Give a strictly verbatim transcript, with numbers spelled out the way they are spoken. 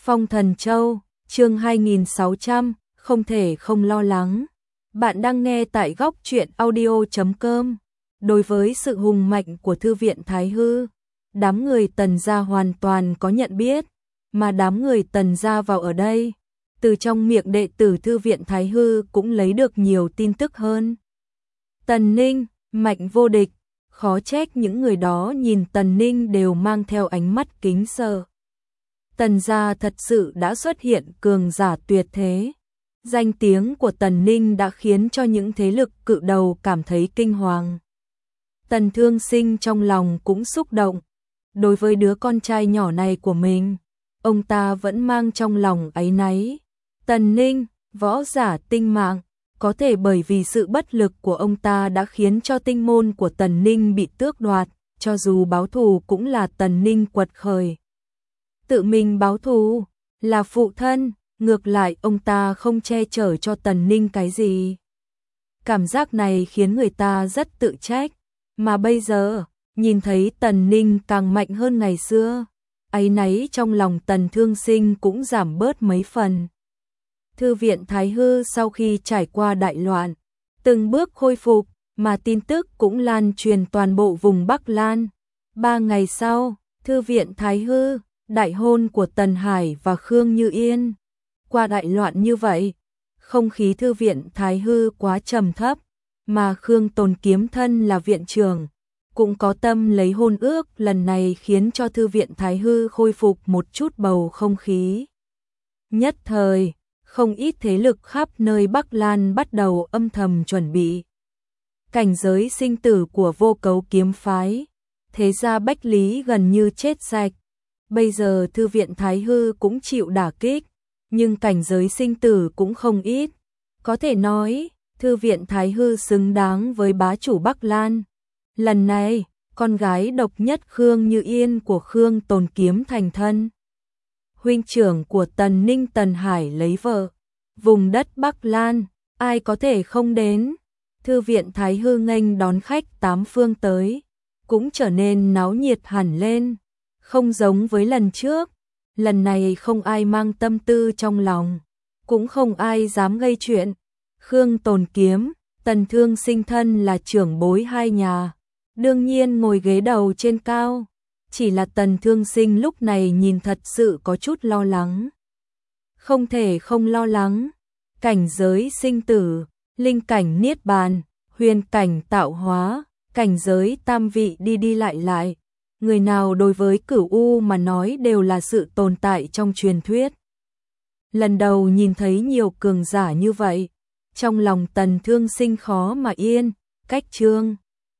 Phong Thần Châu, chương hai nghìn sáu trăm, không thể không lo lắng. Bạn đang nghe tại góc truyện audio chấm com. Đối với sự hùng mạnh của Thư viện Thái Hư, đám người Tần gia hoàn toàn có nhận biết, mà đám người Tần gia vào ở đây, từ trong miệng đệ tử Thư viện Thái Hư cũng lấy được nhiều tin tức hơn. Tần Ninh, mạnh vô địch, khó trách những người đó nhìn Tần Ninh đều mang theo ánh mắt kính sợ. Tần gia thật sự đã xuất hiện cường giả tuyệt thế. Danh tiếng của Tần Ninh đã khiến cho những thế lực cự đầu cảm thấy kinh hoàng. Tần Thương Sinh trong lòng cũng xúc động. Đối với đứa con trai nhỏ này của mình, ông ta vẫn mang trong lòng áy náy. Tần Ninh, võ giả tinh mạng, có thể bởi vì sự bất lực của ông ta đã khiến cho tinh môn của Tần Ninh bị tước đoạt, cho dù báo thù cũng là Tần Ninh quật khởi. Tự mình báo thù, là phụ thân, ngược lại ông ta không che chở cho Tần Ninh cái gì. Cảm giác này khiến người ta rất tự trách, mà bây giờ, nhìn thấy Tần Ninh càng mạnh hơn ngày xưa, áy náy trong lòng Tần Thương Sinh cũng giảm bớt mấy phần. Thư viện Thái Hư sau khi trải qua đại loạn, từng bước khôi phục, mà tin tức cũng lan truyền toàn bộ vùng Bắc Lan. Ba ngày sau, Thư viện Thái Hư, đại hôn của Tần Hải và Khương Như Yên. Qua đại loạn như vậy, không khí Thư viện Thái Hư quá trầm thấp, mà Khương Tồn Kiếm thân là viện trưởng, cũng có tâm lấy hôn ước, lần này khiến cho Thư viện Thái Hư khôi phục một chút bầu không khí. Nhất thời, không ít thế lực khắp nơi Bắc Lan bắt đầu âm thầm chuẩn bị. Cảnh giới sinh tử của Vô Cấu kiếm phái, thế gia Bách Lý gần như chết sạch. Bây giờ Thư viện Thái Hư cũng chịu đả kích, nhưng cảnh giới sinh tử cũng không ít. Có thể nói, Thư viện Thái Hư xứng đáng với bá chủ Bắc Lan. Lần này, con gái độc nhất Khương Như Yên của Khương Tồn Kiếm thành thân. Huynh trưởng của Tần Ninh Tần Hải lấy vợ. Vùng đất Bắc Lan, ai có thể không đến. Thư viện Thái Hư nghênh đón khách tám phương tới, cũng trở nên náo nhiệt hẳn lên. Không giống với lần trước, lần này không ai mang tâm tư trong lòng, cũng không ai dám gây chuyện. Khương Tồn Kiếm, Tần Thương Sinh thân là trưởng bối hai nhà, đương nhiên ngồi ghế đầu trên cao. Chỉ là Tần Thương Sinh lúc này nhìn thật sự có chút lo lắng. Không thể không lo lắng, cảnh giới sinh tử, linh cảnh niết bàn, huyền cảnh tạo hóa, cảnh giới tam vị đi đi lại lại. Người nào đối với Cửu U mà nói đều là sự tồn tại trong truyền thuyết. Lần đầu nhìn thấy nhiều cường giả như vậy, trong lòng Tần Thương Sinh khó mà yên. Cách chương